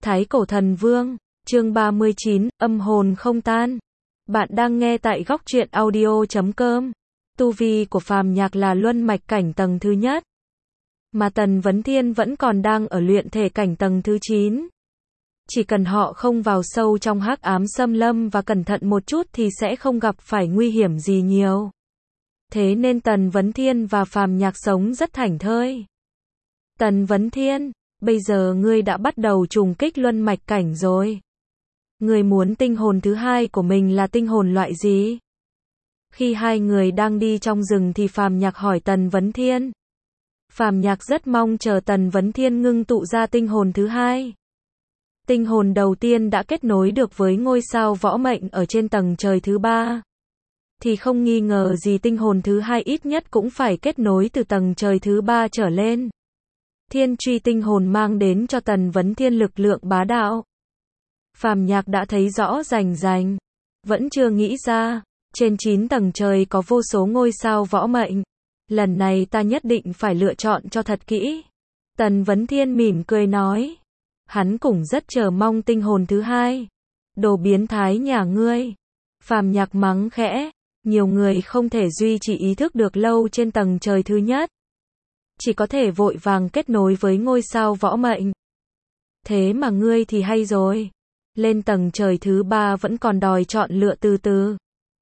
Thái Cổ Thần Vương, chương 39, âm hồn không tan. Bạn đang nghe tại góc truyện audio.com. Tu vi của Phàm Nhạc là luân mạch cảnh tầng thứ nhất, mà Tần Vấn Thiên vẫn còn đang ở luyện thể cảnh tầng thứ 9. Chỉ cần họ không vào sâu trong hắc ám xâm lâm và cẩn thận một chút thì sẽ không gặp phải nguy hiểm gì nhiều. Thế nên Tần Vấn Thiên và Phàm Nhạc sống rất thảnh thơi. Tần Vấn Thiên, bây giờ ngươi đã bắt đầu trùng kích luân mạch cảnh rồi. Ngươi muốn tinh hồn thứ hai của mình là tinh hồn loại gì? Khi hai người đang đi trong rừng thì Phàm Nhạc hỏi Tần Vấn Thiên. Phàm Nhạc rất mong chờ Tần Vấn Thiên ngưng tụ ra tinh hồn thứ hai. Tinh hồn đầu tiên đã kết nối được với ngôi sao võ mệnh ở trên tầng trời thứ ba. Thì không nghi ngờ gì tinh hồn thứ hai ít nhất cũng phải kết nối từ tầng trời thứ ba trở lên. Thiên truy tinh hồn mang đến cho Tần Vấn Thiên lực lượng bá đạo. Phàm Nhạc đã thấy rõ rành rành. Vẫn chưa nghĩ ra, trên 9 tầng trời có vô số ngôi sao võ mệnh. Lần này ta nhất định phải lựa chọn cho thật kỹ. Tần Vấn Thiên mỉm cười nói. Hắn cũng rất chờ mong tinh hồn thứ hai. Đồ biến thái nhà ngươi. Phàm Nhạc mắng khẽ. Nhiều người không thể duy trì ý thức được lâu trên tầng trời thứ nhất. Chỉ có thể vội vàng kết nối với ngôi sao võ mệnh. Thế mà ngươi thì hay rồi. Lên tầng trời thứ ba vẫn còn đòi chọn lựa từ từ.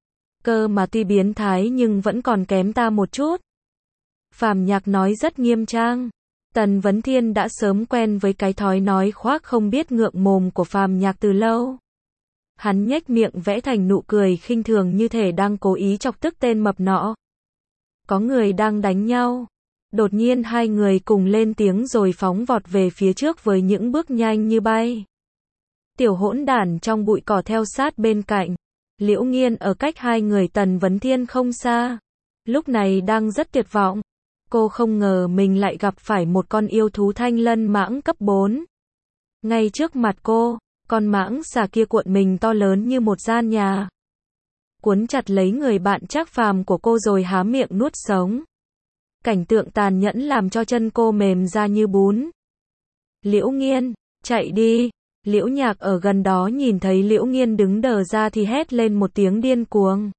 Cơ mà tuy biến thái nhưng vẫn còn kém ta một chút. Phàm Nhạc nói rất nghiêm trang. Tần Vấn Thiên đã sớm quen với cái thói nói khoác không biết ngượng mồm của Phàm Nhạc từ lâu. Hắn nhếch miệng vẽ thành nụ cười khinh thường như thể đang cố ý chọc tức tên mập nọ. Có người đang đánh nhau. Đột nhiên hai người cùng lên tiếng rồi phóng vọt về phía trước với những bước nhanh như bay. Tiểu hỗn đản trong bụi cỏ theo sát bên cạnh. Liễu Nghiên ở cách hai người Tần Vấn Thiên không xa. Lúc này đang rất tuyệt vọng. Cô không ngờ mình lại gặp phải một con yêu thú thanh lân mãng cấp 4. Ngay trước mặt cô, con mãng xà kia cuộn mình to lớn như một gian nhà. Cuốn chặt lấy người bạn Trác Phàm của cô rồi há miệng nuốt sống. Cảnh tượng tàn nhẫn làm cho chân cô mềm ra như bún. Liễu Nghiên, chạy đi. Liễu Nhạc ở gần đó nhìn thấy Liễu Nghiên đứng đờ ra thì hét lên một tiếng điên cuồng.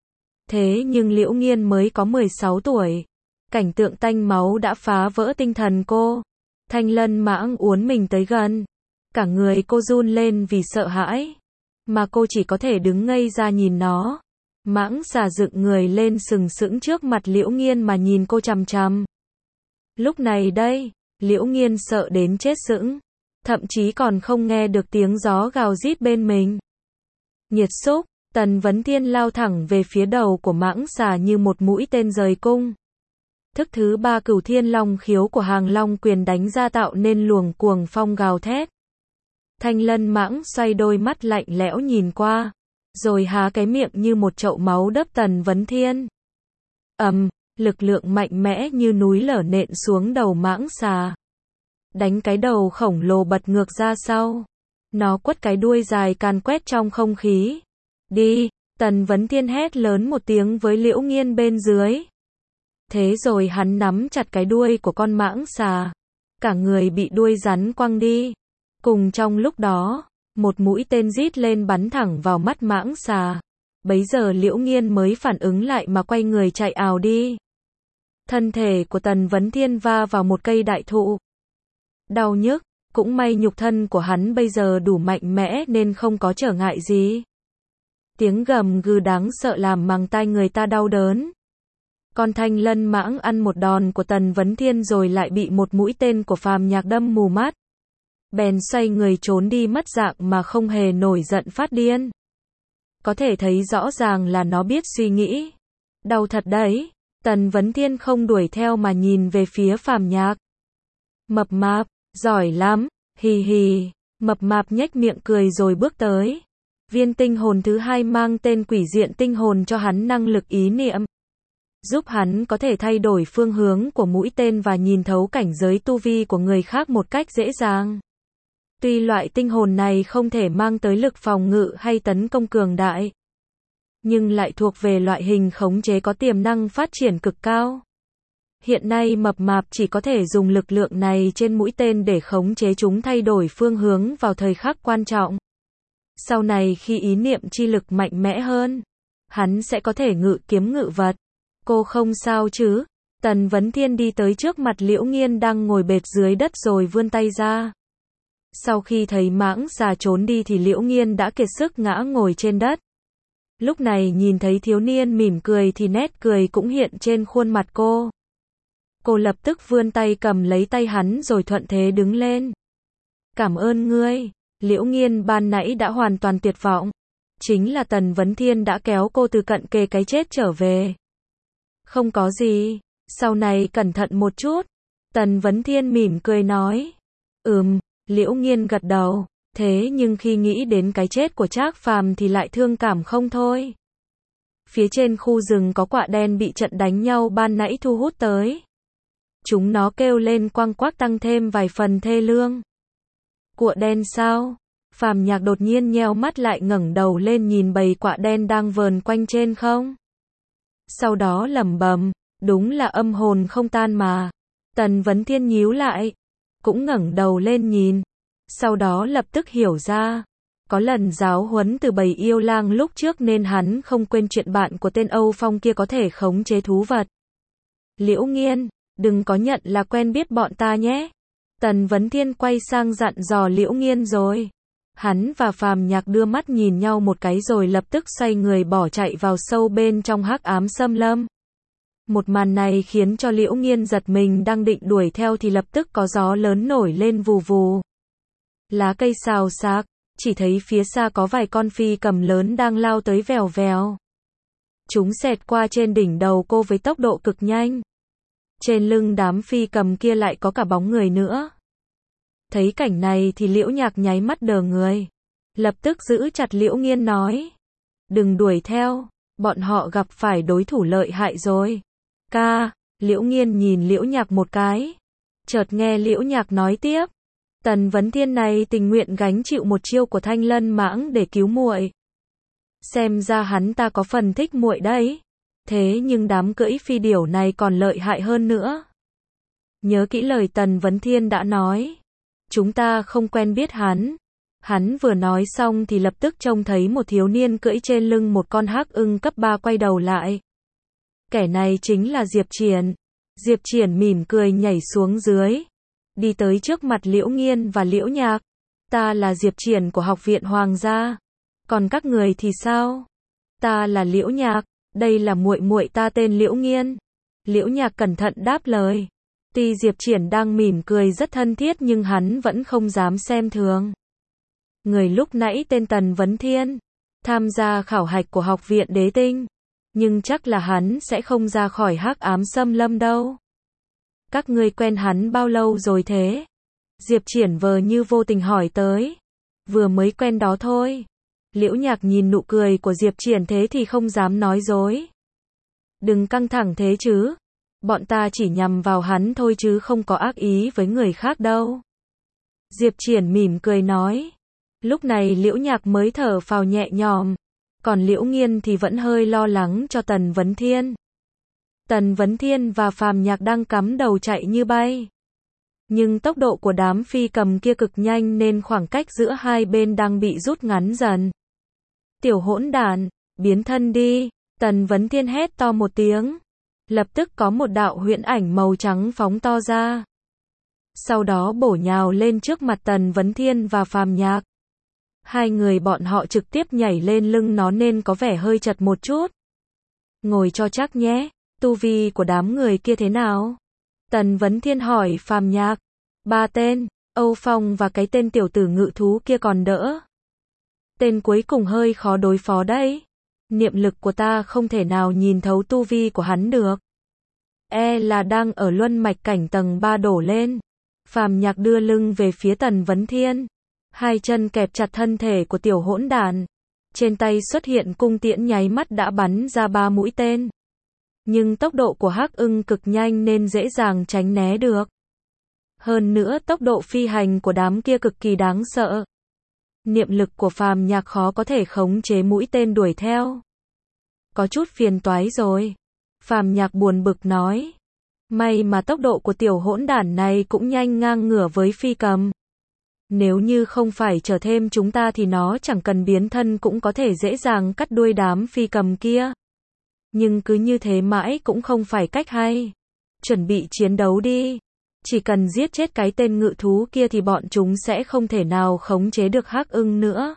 Thế nhưng Liễu Nghiên mới có 16 tuổi. Cảnh tượng tanh máu đã phá vỡ tinh thần cô. Thanh lân mãng uốn mình tới gần. Cả người cô run lên vì sợ hãi. Mà cô chỉ có thể đứng ngây ra nhìn nó. Mãng xà dựng người lên sừng sững trước mặt Liễu Nghiên mà nhìn cô chằm chằm. Lúc này đây, Liễu Nghiên sợ đến chết sững. Thậm chí còn không nghe được tiếng gió gào rít bên mình. Nhiệt xúc, Tần Vấn Thiên lao thẳng về phía đầu của mãng xà như một mũi tên rời cung. Thức thứ ba Cửu Thiên Long khiếu của Hàng Long quyền đánh ra tạo nên luồng cuồng phong gào thét. Thanh lân mãng xoay đôi mắt lạnh lẽo nhìn qua, rồi há cái miệng như một chậu máu đớp Tần Vấn Thiên. Lực lượng mạnh mẽ như núi lở nện xuống đầu mãng xà. Đánh cái đầu khổng lồ bật ngược ra sau. Nó quất cái đuôi dài càn quét trong không khí. Đi, Tần Vấn Thiên hét lớn một tiếng với Liễu Nghiên bên dưới. Thế rồi hắn nắm chặt cái đuôi của con mãng xà. Cả người bị đuôi rắn quăng đi. Cùng trong lúc đó, một mũi tên rít lên bắn thẳng vào mắt mãng xà. Bấy giờ Liễu Nghiên mới phản ứng lại mà quay người chạy ào đi. Thân thể của Tần Vấn Thiên va vào một cây đại thụ. Đau nhức, cũng may nhục thân của hắn bây giờ đủ mạnh mẽ nên không có trở ngại gì. Tiếng gầm gừ đáng sợ làm màng tai người ta đau đớn. Con thanh lân mãng ăn một đòn của Tần Vấn Thiên rồi lại bị một mũi tên của Phàm Nhạc đâm mù mắt. Bèn xoay người trốn đi mất dạng mà không hề nổi giận phát điên. Có thể thấy rõ ràng là nó biết suy nghĩ. Đau thật đấy. Tần Vấn Thiên không đuổi theo mà nhìn về phía Phàm Nhạc. Mập mạp, giỏi lắm, hì hì. Mập mạp nhếch miệng cười rồi bước tới. Viên tinh hồn thứ hai mang tên Quỷ Diện Tinh Hồn cho hắn năng lực ý niệm. Giúp hắn có thể thay đổi phương hướng của mũi tên và nhìn thấu cảnh giới tu vi của người khác một cách dễ dàng. Tuy loại tinh hồn này không thể mang tới lực phòng ngự hay tấn công cường đại, nhưng lại thuộc về loại hình khống chế có tiềm năng phát triển cực cao. Hiện nay mập mạp chỉ có thể dùng lực lượng này trên mũi tên để khống chế chúng thay đổi phương hướng vào thời khắc quan trọng. Sau này khi ý niệm chi lực mạnh mẽ hơn, hắn sẽ có thể ngự kiếm ngự vật. Cô không sao chứ? Tần Vấn Thiên đi tới trước mặt Liễu Nghiên đang ngồi bệt dưới đất rồi vươn tay ra. Sau khi thấy mãng xà trốn đi thì Liễu Nghiên đã kiệt sức ngã ngồi trên đất. Lúc này nhìn thấy thiếu niên mỉm cười thì nét cười cũng hiện trên khuôn mặt cô. Cô lập tức vươn tay cầm lấy tay hắn rồi thuận thế đứng lên. Cảm ơn ngươi. Liễu Nghiên ban nãy đã hoàn toàn tuyệt vọng. Chính là Tần Vấn Thiên đã kéo cô từ cận kề cái chết trở về. Không có gì, sau này cẩn thận một chút. Tần Vấn Thiên mỉm cười nói. Liễu Nghiên gật đầu. Thế nhưng khi nghĩ đến cái chết của Trác Phàm thì lại thương cảm không thôi. Phía trên khu rừng có quạ đen bị trận đánh nhau ban nãy thu hút tới. Chúng nó kêu lên quang quác tăng thêm vài phần thê lương. Quạ đen sao? Phàm Nhạc đột nhiên nheo mắt lại ngẩng đầu lên nhìn bầy quạ đen đang vờn quanh trên không. Sau đó lẩm bẩm, đúng là âm hồn không tan mà. Tần Vấn Thiên nhíu lại, cũng ngẩng đầu lên nhìn. Sau đó lập tức hiểu ra, có lần giáo huấn từ bầy yêu lang lúc trước nên hắn không quên chuyện bạn của tên Âu Phong kia có thể khống chế thú vật. Liễu Nghiên, đừng có nhận là quen biết bọn ta nhé. Tần Vấn Thiên quay sang dặn dò Liễu Nghiên rồi. Hắn và Phàm Nhạc đưa mắt nhìn nhau một cái rồi lập tức xoay người bỏ chạy vào sâu bên trong hắc ám xâm lâm. Một màn này khiến cho Liễu Nghiên giật mình, đang định đuổi theo thì lập tức có gió lớn nổi lên vù vù. Lá cây xào xạc, chỉ thấy phía xa có vài con phi cầm lớn đang lao tới vèo vèo. Chúng xẹt qua trên đỉnh đầu cô với tốc độ cực nhanh. Trên lưng đám phi cầm kia lại có cả bóng người nữa. Thấy cảnh này thì Liễu Nhạc nháy mắt đờ người. Lập tức giữ chặt Liễu Nghiên nói. Đừng đuổi theo, bọn họ gặp phải đối thủ lợi hại rồi. Ca, Liễu Nghiên nhìn Liễu Nhạc một cái. Chợt nghe Liễu Nhạc nói tiếp. Tần Vấn Thiên này tình nguyện gánh chịu một chiêu của Thanh Lân Mãng để cứu muội. Xem ra hắn ta có phần thích muội đấy. Thế nhưng đám cưỡi phi điểu này còn lợi hại hơn nữa. Nhớ kỹ lời Tần Vấn Thiên đã nói. Chúng ta không quen biết hắn. Hắn vừa nói xong thì lập tức trông thấy một thiếu niên cưỡi trên lưng một con hắc ưng cấp 3 quay đầu lại. Kẻ này chính là Diệp Triển. Diệp Triển mỉm cười nhảy xuống dưới. Đi tới trước mặt Liễu Nghiên và Liễu Nhạc. Ta là Diệp Triển của Học viện Hoàng gia. Còn các người thì sao? Ta là Liễu Nhạc, đây là muội muội ta tên Liễu Nghiên. Liễu Nhạc cẩn thận đáp lời. Tuy Diệp Triển đang mỉm cười rất thân thiết nhưng hắn vẫn không dám xem thường. Người lúc nãy tên Tần Vấn Thiên, tham gia khảo hạch của Học viện Đế Tinh. Nhưng chắc là hắn sẽ không ra khỏi hắc ám xâm lâm đâu. Các ngươi quen hắn bao lâu rồi thế? Diệp Triển vờ như vô tình hỏi tới. Vừa mới quen đó thôi. Liễu Nhạc nhìn nụ cười của Diệp Triển thế thì không dám nói dối. Đừng căng thẳng thế chứ. Bọn ta chỉ nhằm vào hắn thôi chứ không có ác ý với người khác đâu. Diệp Triển mỉm cười nói. Lúc này Liễu Nhạc mới thở phào nhẹ nhõm. Còn Liễu Nghiên thì vẫn hơi lo lắng cho Tần Vấn Thiên. Tần Vấn Thiên và Phàm Nhạc đang cắm đầu chạy như bay. Nhưng tốc độ của đám phi cầm kia cực nhanh nên khoảng cách giữa hai bên đang bị rút ngắn dần. Tiểu hỗn đản, biến thân đi, Tần Vấn Thiên hét to một tiếng. Lập tức có một đạo huyễn ảnh màu trắng phóng to ra. Sau đó bổ nhào lên trước mặt Tần Vấn Thiên và Phàm Nhạc. Hai người bọn họ trực tiếp nhảy lên lưng nó nên có vẻ hơi chật một chút. Ngồi cho chắc nhé, tu vi của đám người kia thế nào? Tần Vấn Thiên hỏi Phàm Nhạc. 3 tên, Âu Phong và cái tên tiểu tử ngự thú kia còn đỡ. Tên cuối cùng hơi khó đối phó đấy. Niệm lực của ta không thể nào nhìn thấu tu vi của hắn được. Là đang ở luân mạch cảnh tầng 3 đổ lên. Phàm Nhạc đưa lưng về phía Tần Vấn Thiên. Hai chân kẹp chặt thân thể của tiểu hỗn đản. Trên tay xuất hiện cung tiễn nháy mắt đã bắn ra 3 mũi tên. Nhưng tốc độ của hắc ưng cực nhanh nên dễ dàng tránh né được. Hơn nữa tốc độ phi hành của đám kia cực kỳ đáng sợ. Niệm lực của Phàm Nhạc khó có thể khống chế mũi tên đuổi theo. Có chút phiền toái rồi. Phàm Nhạc buồn bực nói. May mà tốc độ của tiểu hỗn đản này cũng nhanh ngang ngửa với phi cầm. Nếu như không phải chờ thêm chúng ta thì nó chẳng cần biến thân cũng có thể dễ dàng cắt đuôi đám phi cầm kia. Nhưng cứ như thế mãi cũng không phải cách hay. Chuẩn bị chiến đấu đi. Chỉ cần giết chết cái tên ngự thú kia thì bọn chúng sẽ không thể nào khống chế được Hắc Ưng nữa.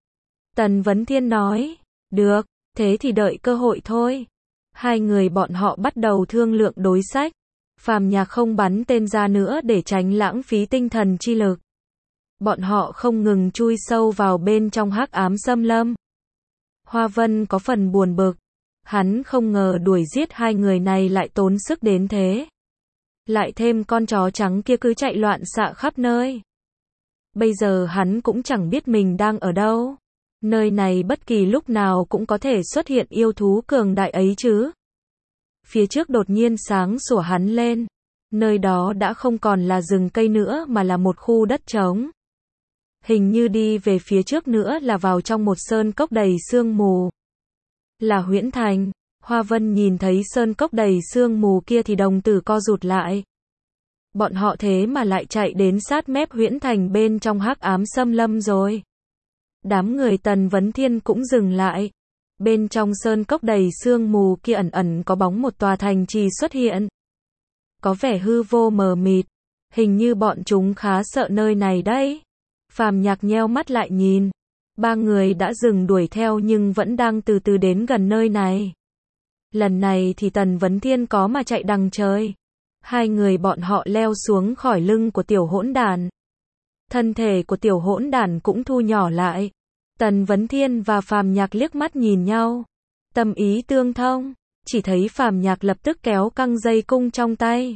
Tần Vấn Thiên nói, được, thế thì đợi cơ hội thôi. Hai người bọn họ bắt đầu thương lượng đối sách. Phàm Nhạc không bắn tên ra nữa để tránh lãng phí tinh thần chi lực. Bọn họ không ngừng chui sâu vào bên trong hắc ám xâm lâm. Hoa Vân có phần buồn bực. Hắn không ngờ đuổi giết hai người này lại tốn sức đến thế. Lại thêm con chó trắng kia cứ chạy loạn xạ khắp nơi. Bây giờ hắn cũng chẳng biết mình đang ở đâu. Nơi này bất kỳ lúc nào cũng có thể xuất hiện yêu thú cường đại ấy chứ. Phía trước đột nhiên sáng sủa hắn lên. Nơi đó đã không còn là rừng cây nữa mà là một khu đất trống. Hình như đi về phía trước nữa là vào trong một sơn cốc đầy sương mù. Là Huyễn Thành. Hoa Vân nhìn thấy sơn cốc đầy sương mù kia thì đồng tử co rụt lại. Bọn họ thế mà lại chạy đến sát mép Huyễn Thành bên trong hắc ám xâm lâm rồi. Đám người Tần Vấn Thiên cũng dừng lại. Bên trong sơn cốc đầy sương mù kia ẩn ẩn có bóng một tòa thành trì xuất hiện. Có vẻ hư vô mờ mịt. Hình như bọn chúng khá sợ nơi này đấy. Phàm Nhạc nheo mắt lại nhìn. Ba người đã dừng đuổi theo nhưng vẫn đang từ từ đến gần nơi này. Lần này thì Tần Vấn Thiên có mà chạy đằng trời. Hai người bọn họ leo xuống khỏi lưng của tiểu hỗn đản. Thân thể của tiểu hỗn đản cũng thu nhỏ lại. Tần Vấn Thiên và Phàm Nhạc liếc mắt nhìn nhau. Tâm ý tương thông. Chỉ thấy Phàm Nhạc lập tức kéo căng dây cung trong tay.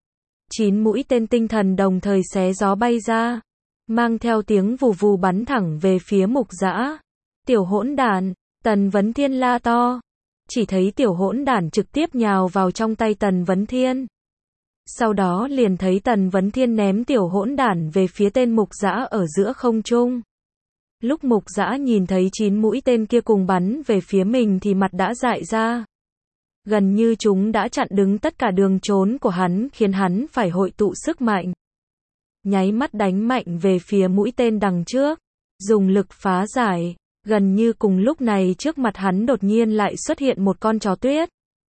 9 mũi tên tinh thần đồng thời xé gió bay ra. Mang theo tiếng vù vù bắn thẳng về phía Mục Dã. Tiểu hỗn đản, Tần Vấn Thiên la to. Chỉ thấy tiểu hỗn đản trực tiếp nhào vào trong tay Tần Vấn Thiên. Sau đó liền thấy Tần Vấn Thiên ném tiểu hỗn đản về phía tên Mục Dã ở giữa không trung. Lúc Mục Dã nhìn thấy 9 mũi tên kia cùng bắn về phía mình thì mặt đã dại ra. Gần như chúng đã chặn đứng tất cả đường trốn của hắn khiến hắn phải hội tụ sức mạnh. Nháy mắt đánh mạnh về phía mũi tên đằng trước. Dùng lực phá giải. Gần như cùng lúc này trước mặt hắn đột nhiên lại xuất hiện một con chó tuyết.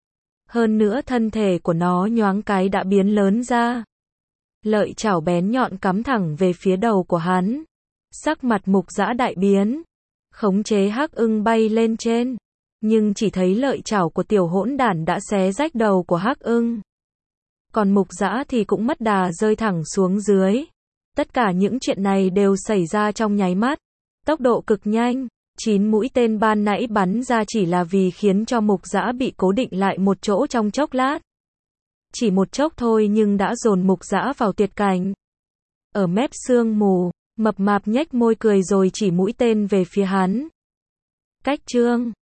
Hơn nữa thân thể của nó nhoáng cái đã biến lớn ra. Lợi chảo bén nhọn cắm thẳng về phía đầu của hắn. Sắc mặt Mục Dã đại biến. Khống chế Hắc Ưng bay lên trên. Nhưng chỉ thấy lợi chảo của tiểu hỗn đản đã xé rách đầu của Hắc Ưng. Còn Mục Dã thì cũng mất đà rơi thẳng xuống dưới. Tất cả những chuyện này đều xảy ra trong nháy mắt. Tốc độ cực nhanh. 9 mũi tên ban nãy bắn ra chỉ là vì khiến cho Mục Dã bị cố định lại một chỗ trong chốc lát. Chỉ một chốc thôi nhưng đã dồn Mục Dã vào tuyệt cảnh. Ở mép sương mù, mập mạp nhếch môi cười rồi chỉ mũi tên về phía hắn. Cách chương